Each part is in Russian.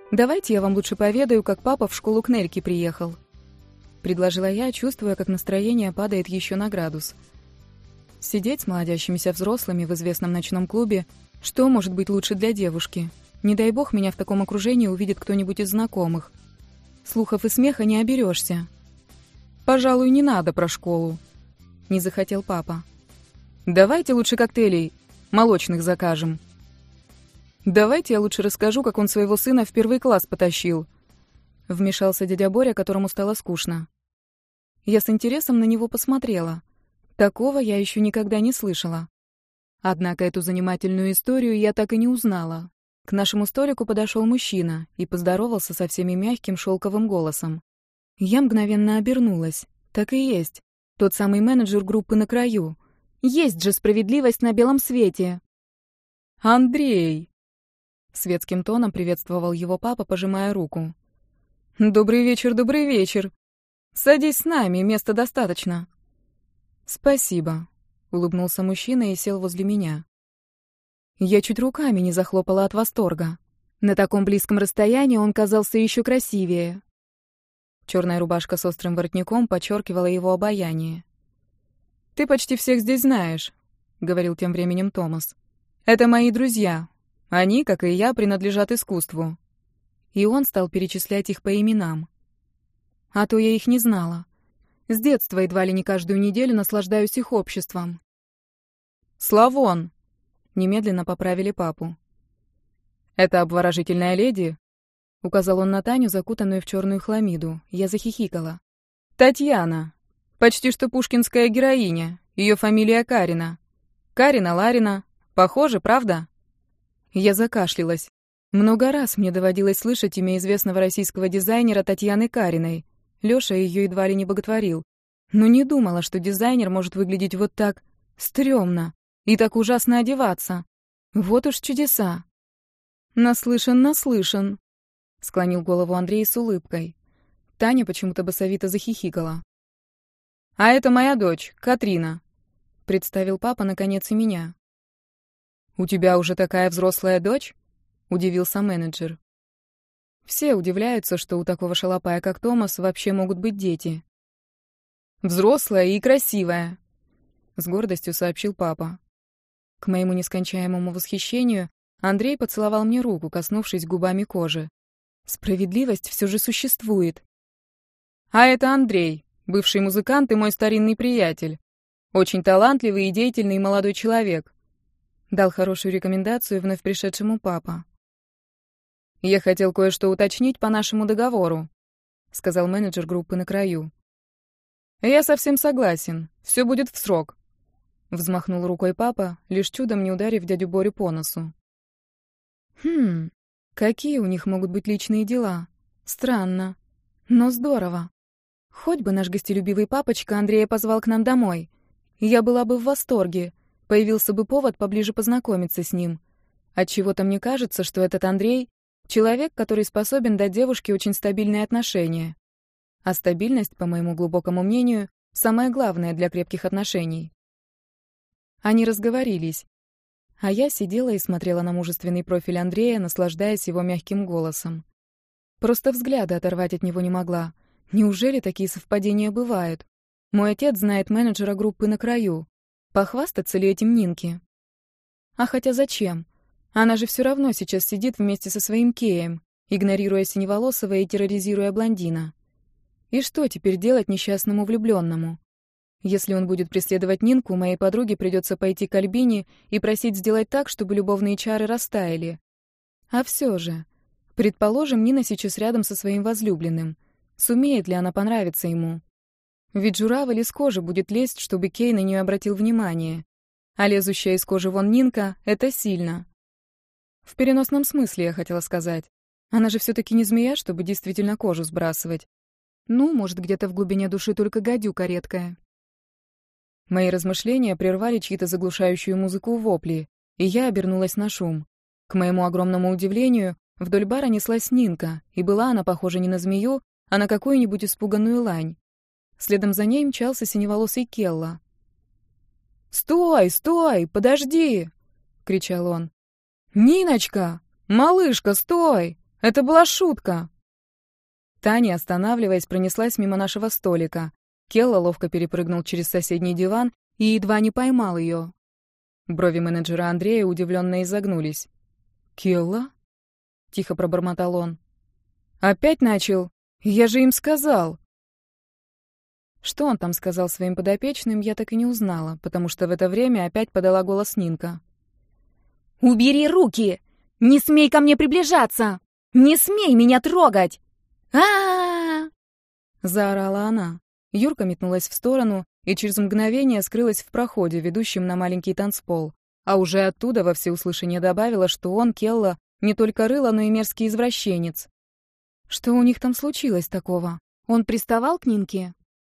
«Давайте я вам лучше поведаю, как папа в школу к Нельке приехал», — предложила я, чувствуя, как настроение падает еще на градус. Сидеть с молодящимися взрослыми в известном ночном клубе, что может быть лучше для девушки? Не дай бог меня в таком окружении увидит кто-нибудь из знакомых. Слухов и смеха не оберешься. «Пожалуй, не надо про школу», — не захотел папа. «Давайте лучше коктейлей молочных закажем». «Давайте я лучше расскажу, как он своего сына в 1 класс потащил», — вмешался дядя Боря, которому стало скучно. Я с интересом на него посмотрела. Такого я еще никогда не слышала. Однако эту занимательную историю я так и не узнала. К нашему столику подошел мужчина и поздоровался со всеми мягким шелковым голосом. Я мгновенно обернулась. Так и есть. Тот самый менеджер группы «На краю». Есть же справедливость на белом свете. «Андрей!» Светским тоном приветствовал его папа, пожимая руку. «Добрый вечер, добрый вечер. Садись с нами, места достаточно». «Спасибо», — улыбнулся мужчина и сел возле меня. Я чуть руками не захлопала от восторга. На таком близком расстоянии он казался еще красивее. Черная рубашка с острым воротником подчеркивала его обаяние. «Ты почти всех здесь знаешь», — говорил тем временем Томас. «Это мои друзья. Они, как и я, принадлежат искусству». И он стал перечислять их по именам. А то я их не знала. С детства едва ли не каждую неделю наслаждаюсь их обществом. «Славон!» — немедленно поправили папу. «Это обворожительная леди?» — указал он на Таню, закутанную в черную хламиду. Я захихикала. «Татьяна. Почти что пушкинская героиня. Ее фамилия Карина. Карина Ларина. Похоже, правда?» Я закашлялась. Много раз мне доводилось слышать имя известного российского дизайнера Татьяны Кариной. Лёша ее едва ли не боготворил. Но не думала, что дизайнер может выглядеть вот так стрёмно и так ужасно одеваться. Вот уж чудеса. Наслышан, склонил голову Андрей с улыбкой. Таня почему-то басовито захихикала. «А это моя дочь, Катрина», — представил папа наконец и меня. «У тебя уже такая взрослая дочь?» — удивился менеджер. Все удивляются, что у такого шалопая, как Томас, вообще могут быть дети. «Взрослая и красивая», — с гордостью сообщил папа. К моему нескончаемому восхищению Андрей поцеловал мне руку, коснувшись губами кожи. Справедливость все же существует. «А это Андрей, бывший музыкант и мой старинный приятель. Очень талантливый и деятельный молодой человек», — дал хорошую рекомендацию вновь пришедшему папа. «Я хотел кое-что уточнить по нашему договору», — сказал менеджер группы «На краю». «Я совсем согласен. Все будет в срок», — взмахнул рукой папа, лишь чудом не ударив дядю Борю по носу. Какие у них могут быть личные дела? Странно, но здорово. Хоть бы наш гостелюбивый папочка Андрея позвал к нам домой. Я была бы в восторге. Появился бы повод поближе познакомиться с ним. Отчего-то мне кажется, что этот Андрей — человек, который способен дать девушке очень стабильные отношения. А стабильность, по моему глубокому мнению, самое главное для крепких отношений. Они разговорились. А я сидела и смотрела на мужественный профиль Андрея, наслаждаясь его мягким голосом. Просто взгляда оторвать от него не могла. Неужели такие совпадения бывают? Мой отец знает менеджера группы «На краю». Похвастаться ли этим Нинке? А хотя зачем? Она же все равно сейчас сидит вместе со своим Кеем, игнорируя синеволосого и терроризируя блондина. И что теперь делать несчастному влюбленному? Если он будет преследовать Нинку, моей подруге придется пойти к Альбине и просить сделать так, чтобы любовные чары растаяли. А все же, предположим, Нина сейчас рядом со своим возлюбленным. Сумеет ли она понравиться ему? Ведь журавль из кожи будет лезть, чтобы Кей на нее обратил внимание. А лезущая из кожи вон Нинка — это сильно. В переносном смысле, я хотела сказать. Она же все-таки не змея, чтобы действительно кожу сбрасывать. Ну, может, где-то в глубине души только гадюка редкая. Мои размышления прервали чьи-то заглушающую музыку вопли, и я обернулась на шум. К моему огромному удивлению, вдоль бара неслась Нинка, и была она похожа не на змею, а на какую-нибудь испуганную лань. Следом за ней мчался синеволосый Келла. «Стой, стой, подожди!» — кричал он. «Ниночка! Малышка, стой! Это была шутка!» Таня, останавливаясь, пронеслась мимо нашего столика. Келла ловко перепрыгнул через соседний диван и едва не поймал ее. Брови менеджера Андрея удивленно изогнулись. «Келла?» — тихо пробормотал он. «Опять начал? Я же им сказал!» Что он там сказал своим подопечным, я так и не узнала, потому что в это время опять подала голос Нинка. «Убери руки! Не смей ко мне приближаться! Не смей меня трогать! А-а-а!» Заорала она. Юрка метнулась в сторону и через мгновение скрылась в проходе, ведущем на маленький танцпол, а уже оттуда во всеуслышание добавила, что он, Келла, не только рыло, но и мерзкий извращенец. Что у них там случилось такого? Он приставал к Нинке?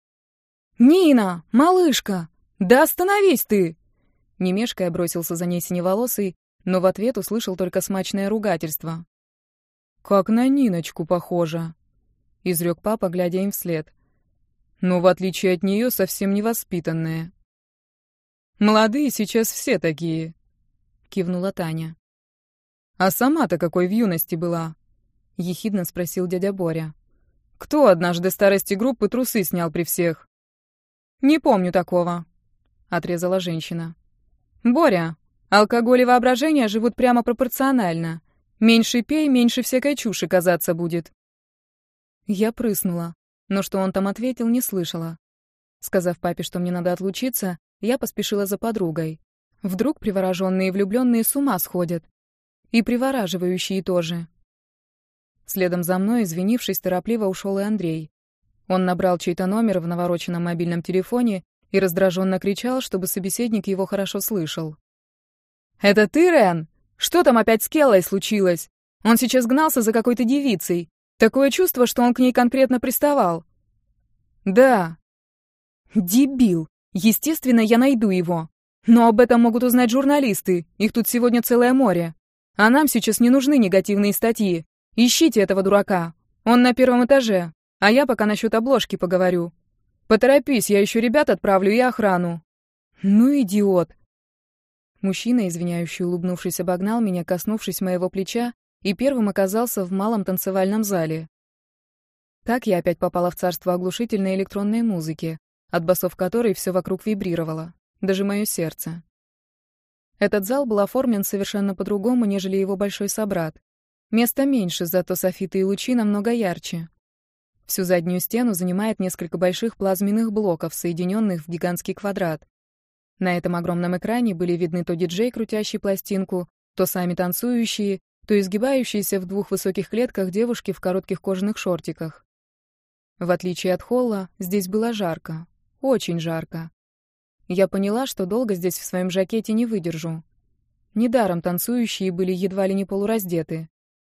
«Нина! Малышка! Да остановись ты!» Не мешкая бросился за ней синеволосый, но в ответ услышал только смачное ругательство. «Как на Ниночку похоже», — изрек папа, глядя им вслед. «Но в отличие от нее совсем невоспитанная». «Молодые сейчас все такие», — кивнула Таня. «А сама-то какой в юности была?» — ехидно спросил дядя Боря. «Кто однажды старости группы трусы снял при всех?» «Не помню такого», — отрезала женщина. «Боря, алкоголь и воображение живут прямо пропорционально. Меньше пей, меньше всякой чуши казаться будет». Я прыснула, но что он там ответил, не слышала. Сказав папе, что мне надо отлучиться, я поспешила за подругой. Вдруг привороженные и влюбленные с ума сходят. И привораживающие тоже. Следом за мной, извинившись, торопливо ушел и Андрей. Он набрал чей-то номер в навороченном мобильном телефоне и раздраженно кричал, чтобы собеседник его хорошо слышал. «Это ты, Рен? Что там опять с Келлой случилось? Он сейчас гнался за какой-то девицей. Такое чувство, что он к ней конкретно приставал». «Да». «Дебил. Естественно, я найду его. Но об этом могут узнать журналисты. Их тут сегодня целое море. А нам сейчас не нужны негативные статьи. Ищите этого дурака. Он на первом этаже. А я пока насчет обложки поговорю. Поторопись, я еще ребят отправлю и охрану». «Ну, идиот». Мужчина, извиняющий, улыбнувшись, обогнал меня, коснувшись моего плеча, и первым оказался в малом танцевальном зале. Так я опять попала в царство оглушительной электронной музыки, от басов которой все вокруг вибрировало, даже мое сердце. Этот зал был оформлен совершенно по-другому, нежели его большой собрат. Места меньше, зато софиты и лучи намного ярче. Всю заднюю стену занимает несколько больших плазменных блоков, соединенных в гигантский квадрат. На этом огромном экране были видны то диджей, крутящий пластинку, то сами танцующие, то изгибающиеся в двух высоких клетках девушки в коротких кожаных шортиках. В отличие от холла, здесь было жарко. Очень жарко. Я поняла, что долго здесь в своем жакете не выдержу. Недаром танцующие были едва ли не полураздеты.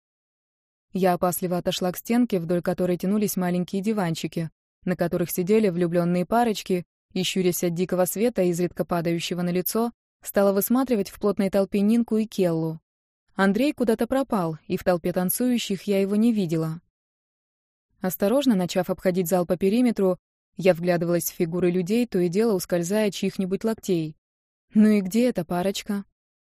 Я опасливо отошла к стенке, вдоль которой тянулись маленькие диванчики, на которых сидели влюбленные парочки, и, щурясь от дикого света, изредка падающего на лицо, стала высматривать в плотной толпе Нинку и Келлу. Андрей куда-то пропал, и в толпе танцующих я его не видела. Осторожно начав обходить зал по периметру, я вглядывалась в фигуры людей, то и дело ускользая чьих-нибудь локтей. Ну и где эта парочка?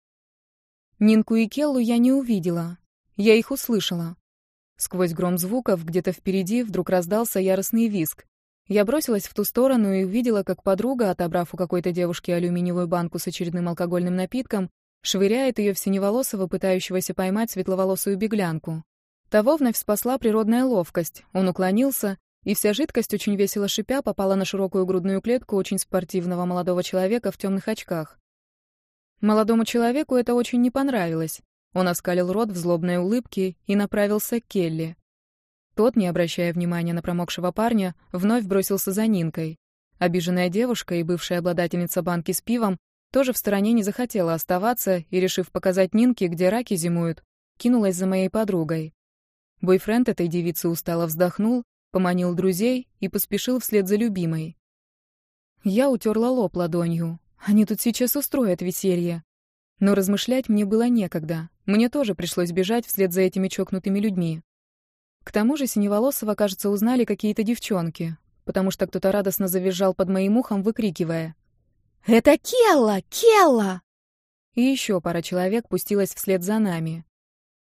Нинку и Келлу я не увидела. Я их услышала. Сквозь гром звуков где-то впереди вдруг раздался яростный визг. Я бросилась в ту сторону и увидела, как подруга, отобрав у какой-то девушки алюминиевую банку с очередным алкогольным напитком, швыряет ее в синеволосого, пытающегося поймать светловолосую беглянку. Того вновь спасла природная ловкость. Он уклонился, и вся жидкость, очень весело шипя, попала на широкую грудную клетку очень спортивного молодого человека в темных очках. Молодому человеку это очень не понравилось. Он оскалил рот в злобной улыбке и направился к Келли. Тот, не обращая внимания на промокшего парня, вновь бросился за Нинкой. Обиженная девушка и бывшая обладательница банки с пивом тоже в стороне не захотела оставаться и, решив показать Нинке, где раки зимуют, кинулась за моей подругой. Бойфренд этой девицы устало вздохнул, поманил друзей и поспешил вслед за любимой. Я утерла лоб ладонью. Они тут сейчас устроят веселье. Но размышлять мне было некогда. Мне тоже пришлось бежать вслед за этими чокнутыми людьми. К тому же синеволосого, кажется, узнали какие-то девчонки, потому что кто-то радостно завизжал под моим ухом, выкрикивая: «Это Келла! Келла!» И еще пара человек пустилась вслед за нами.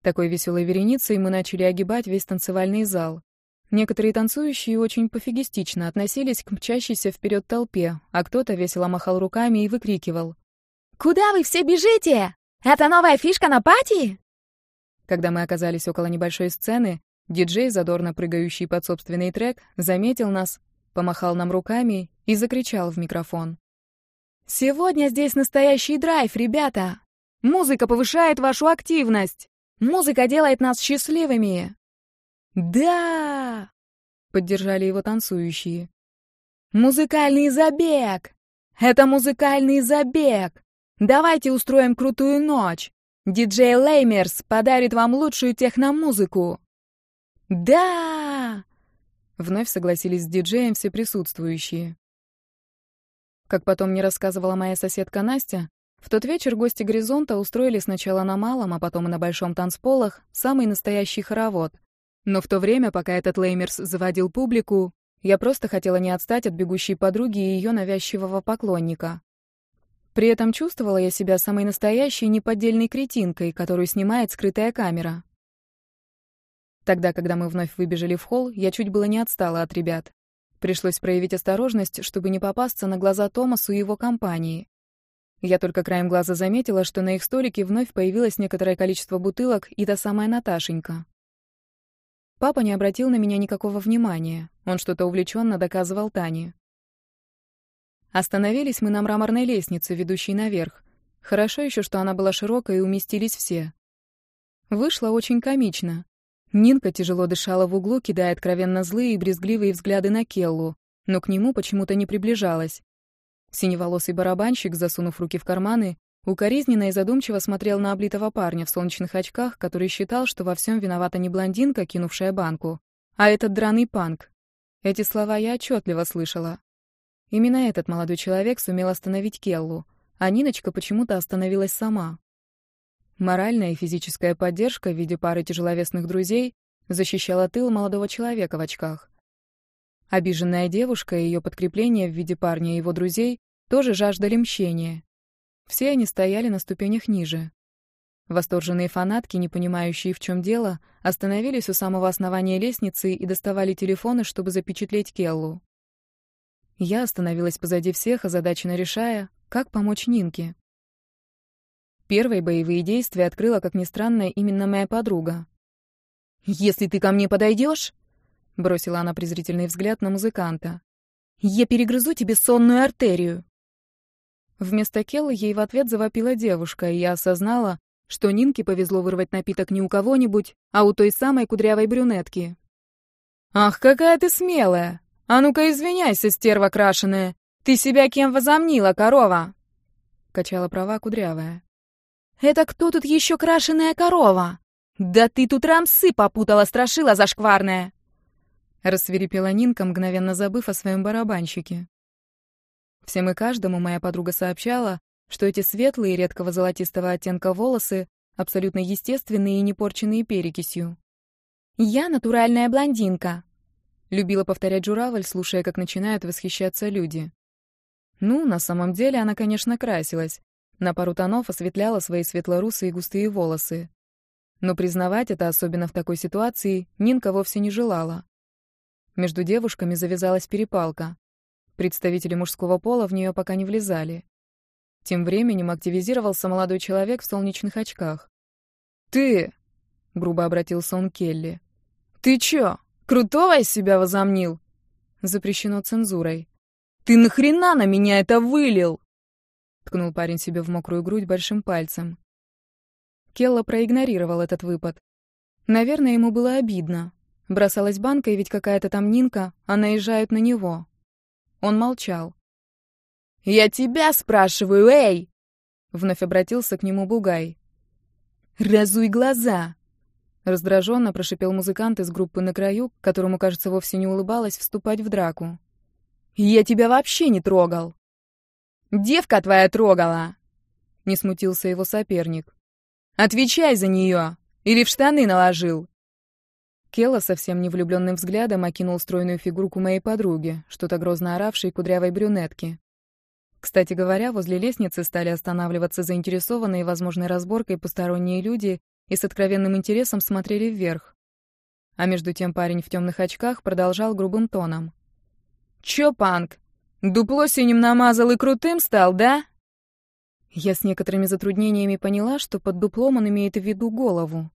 Такой веселой вереницей мы начали огибать весь танцевальный зал. Некоторые танцующие очень пофигистично относились к мчащейся вперед толпе, а кто-то весело махал руками и выкрикивал: «Куда вы все бежите? Это новая фишка на пати?» Когда мы оказались около небольшой сцены, диджей, задорно прыгающий под собственный трек, заметил нас, помахал нам руками и закричал в микрофон: «Сегодня здесь настоящий драйв, ребята! Музыка повышает вашу активность! Музыка делает нас счастливыми!» «Да!» — поддержали его танцующие. «Музыкальный забег! Это музыкальный забег! Давайте устроим крутую ночь! Диджей Леймерс подарит вам лучшую техномузыку!» «Да!» — вновь согласились с диджеем все присутствующие. Как потом мне рассказывала моя соседка Настя, в тот вечер гости «Горизонта» устроили сначала на малом, а потом и на большом танцполах самый настоящий хоровод. Но в то время, пока этот Леймерс заводил публику, я просто хотела не отстать от бегущей подруги и ее навязчивого поклонника. При этом чувствовала я себя самой настоящей неподдельной кретинкой, которую снимает скрытая камера. Тогда, когда мы вновь выбежали в холл, я чуть было не отстала от ребят. Пришлось проявить осторожность, чтобы не попасться на глаза Томасу и его компании. Я только краем глаза заметила, что на их столике вновь появилось некоторое количество бутылок и та самая Наташенька. Папа не обратил на меня никакого внимания. Он что-то увлеченно доказывал Тане. Остановились мы на мраморной лестнице, ведущей наверх. Хорошо еще, что она была широкая и уместились все. Вышло очень комично. Нинка тяжело дышала в углу, кидая откровенно злые и брезгливые взгляды на Келлу, но к нему почему-то не приближалась. Синеволосый барабанщик, засунув руки в карманы, укоризненно и задумчиво смотрел на облитого парня в солнечных очках, который считал, что во всем виновата не блондинка, кинувшая банку, а этот драный панк. Эти слова я отчетливо слышала. Именно этот молодой человек сумел остановить Келлу, а Ниночка почему-то остановилась сама. Моральная и физическая поддержка в виде пары тяжеловесных друзей защищала тыл молодого человека в очках. Обиженная девушка и ее подкрепление в виде парня и его друзей тоже жаждали мщения. Все они стояли на ступенях ниже. Восторженные фанатки, не понимающие, в чем дело, остановились у самого основания лестницы и доставали телефоны, чтобы запечатлеть Келлу. Я остановилась позади всех, озадаченно решая, как помочь Нинке. Первые боевые действия открыла, как ни странно, именно моя подруга. «Если ты ко мне подойдешь», — бросила она презрительный взгляд на музыканта, — «я перегрызу тебе сонную артерию». Вместо Келлы ей в ответ завопила девушка, и я осознала, что Нинке повезло вырвать напиток не у кого-нибудь, а у той самой кудрявой брюнетки. «Ах, какая ты смелая! А ну-ка извиняйся, стерва крашеная! Ты себя кем возомнила, корова?» Качала права кудрявая. «Это кто тут еще крашеная корова? Да ты тут рамсы попутала, страшила зашкварная!» Рассвирепела Нинка, мгновенно забыв о своем барабанщике. Всем и каждому моя подруга сообщала, что эти светлые, редкого золотистого оттенка волосы абсолютно естественные и не порченные перекисью. «Я натуральная блондинка», — любила повторять журавль, слушая, как начинают восхищаться люди. Ну, на самом деле она, конечно, красилась. На пару тонов осветляла свои светлорусые густые волосы. Но признавать это, особенно в такой ситуации, Нинка вовсе не желала. Между девушками завязалась перепалка. Представители мужского пола в нее пока не влезали. Тем временем активизировался молодой человек в солнечных очках. «Ты!» — грубо обратился он к Келли. «Ты чё, крутого из себя возомнил?» Запрещено цензурой. «Ты нахрена на меня это вылил?» Ткнул парень себе в мокрую грудь большим пальцем. Келла проигнорировал этот выпад. Наверное, ему было обидно. Бросалась банкой, ведь какая-то там Нинка, а наезжают на него. Он молчал. «Я тебя спрашиваю, эй!» Вновь обратился к нему Бугай. «Разуй глаза!» Раздраженно прошипел музыкант из группы «На краю», которому, кажется, вовсе не улыбалось вступать в драку. «Я тебя вообще не трогал!» «Девка твоя трогала!» Не смутился его соперник. «Отвечай за нее! Или в штаны наложил!» Келла совсем невлюбленным взглядом окинул стройную фигурку моей подруги, что-то грозно оравшей кудрявой брюнетки. Кстати говоря, возле лестницы стали останавливаться заинтересованные возможной разборкой посторонние люди и с откровенным интересом смотрели вверх. А между тем парень в темных очках продолжал грубым тоном. «Чё, Панк, дупло синим намазал и крутым стал, да?» Я с некоторыми затруднениями поняла, что под дуплом он имеет в виду голову.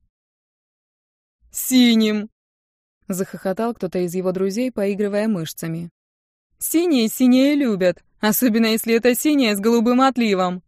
«Синим!» — захохотал кто-то из его друзей, поигрывая мышцами. «Синие синее любят, особенно если это синее с голубым отливом!»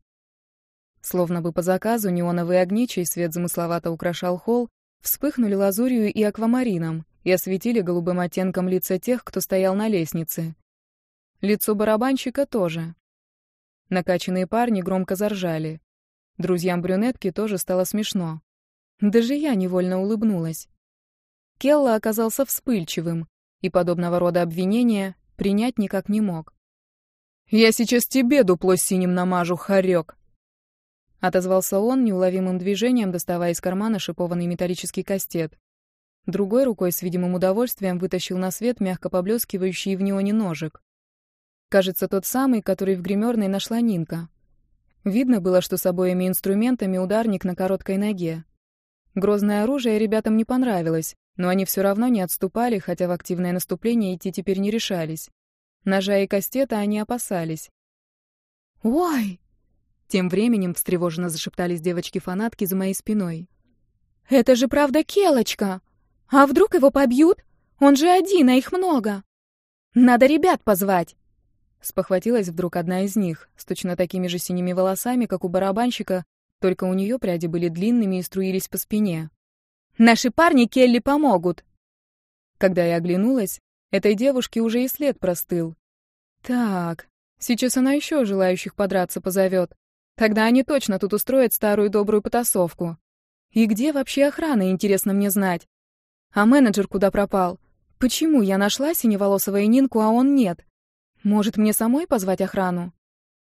Словно бы по заказу неоновые огни, чей свет замысловато украшал холл, вспыхнули лазурью и аквамарином и осветили голубым оттенком лица тех, кто стоял на лестнице. Лицо барабанщика тоже. Накачанные парни громко заржали. Друзьям брюнетки тоже стало смешно. Даже я невольно улыбнулась. Келла оказался вспыльчивым, и подобного рода обвинения принять никак не мог. «Я сейчас тебе дупло синим намажу, хорек!» Отозвался он, неуловимым движением доставая из кармана шипованный металлический кастет. Другой рукой с видимым удовольствием вытащил на свет мягко поблескивающий в неоне ножик. Кажется, тот самый, который в гримерной нашла Нинка. Видно было, что с обоими инструментами ударник на короткой ноге. Грозное оружие ребятам не понравилось, но они все равно не отступали, хотя в активное наступление идти теперь не решались. Ножа и кастета они опасались. «Ой!» Тем временем встревоженно зашептались девочки-фанатки за моей спиной. «Это же правда Келочка! А вдруг его побьют? Он же один, а их много! Надо ребят позвать!» Спохватилась вдруг одна из них, с точно такими же синими волосами, как у барабанщика, только у нее пряди были длинными и струились по спине. «Наши парни Келли помогут!» Когда я оглянулась, этой девушке уже и след простыл. Так, сейчас она еще желающих подраться позовет. Тогда они точно тут устроят старую добрую потасовку. И где вообще охрана, интересно мне знать? А менеджер куда пропал? Почему я нашла синеволосого Нинку, а он нет? Может, мне самой позвать охрану?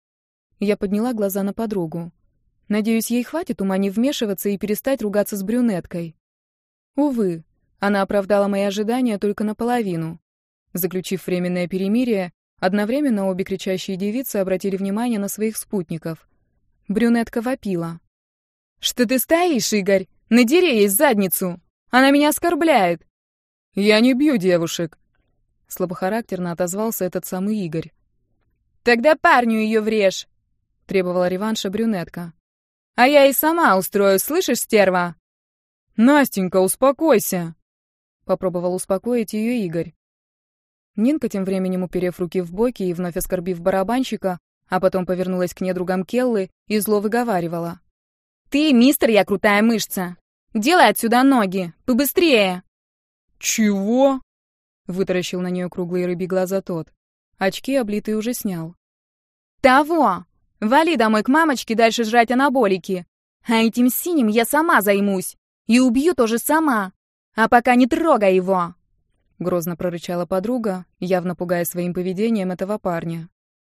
Я подняла глаза на подругу. Надеюсь, ей хватит ума не вмешиваться и перестать ругаться с брюнеткой. Увы, она оправдала мои ожидания только наполовину. Заключив временное перемирие, одновременно обе кричащие девицы обратили внимание на своих спутников. Брюнетка вопила. «Что ты стоишь, Игорь? Надери ей задницу! Она меня оскорбляет!» «Я не бью девушек!» Слабохарактерно отозвался этот самый Игорь. «Тогда парню ее врежь!» Требовала реванша брюнетка. «А я и сама устрою, слышишь, стерва?» «Настенька, успокойся!» Попробовал успокоить ее Игорь. Нинка, тем временем уперев руки в боки и вновь оскорбив барабанщика, а потом повернулась к недругам Келлы и зло выговаривала. «Ты, мистер, я крутая мышца! Делай отсюда ноги! Побыстрее!» «Чего?» — вытаращил на нее круглые рыбьи глаза тот. Очки облитый уже снял. «Того! Вали домой к мамочке дальше жрать анаболики! А этим синим я сама займусь! И убью тоже сама! А пока не трогай его!» Грозно прорычала подруга, явно пугая своим поведением этого парня.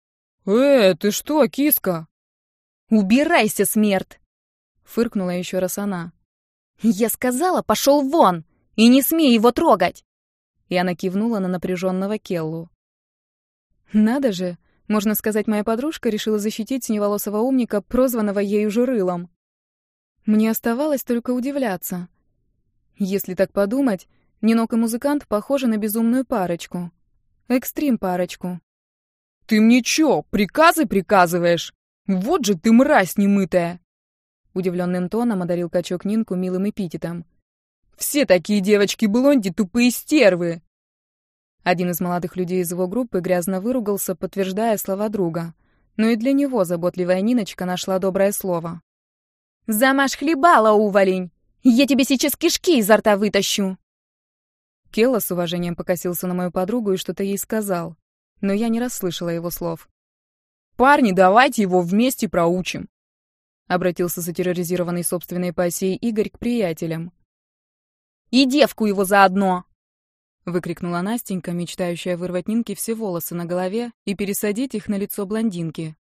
Ты что, киска?» «Убирайся, смерть!» — фыркнула еще раз она. «Я сказала, пошел вон! И не смей его трогать!» И она кивнула на напряженного Келлу. Надо же, можно сказать, моя подружка решила защитить синеволосого умника, прозванного ею же Рылом. Мне оставалось только удивляться. Если так подумать, Нинок и музыкант похожи на безумную парочку. Экстрим-парочку. «Ты мне чё, приказы приказываешь? Вот же ты мразь немытая!» Удивленным тоном одарил качок Нинку милым эпитетом. «Все такие девочки-блонди тупые стервы!» Один из молодых людей из его группы грязно выругался, подтверждая слова друга. Но и для него заботливая Ниночка нашла доброе слово. «Замажь хлебала, уволень! Я тебе сейчас кишки изо рта вытащу!» Келла с уважением покосился на мою подругу и что-то ей сказал. Но я не расслышала его слов. «Парни, давайте его вместе проучим!» Обратился затерроризированный собственной пассией Игорь к приятелям. «И девку его заодно!» Выкрикнула Настенька, мечтающая вырвать Нинке все волосы на голове и пересадить их на лицо блондинки.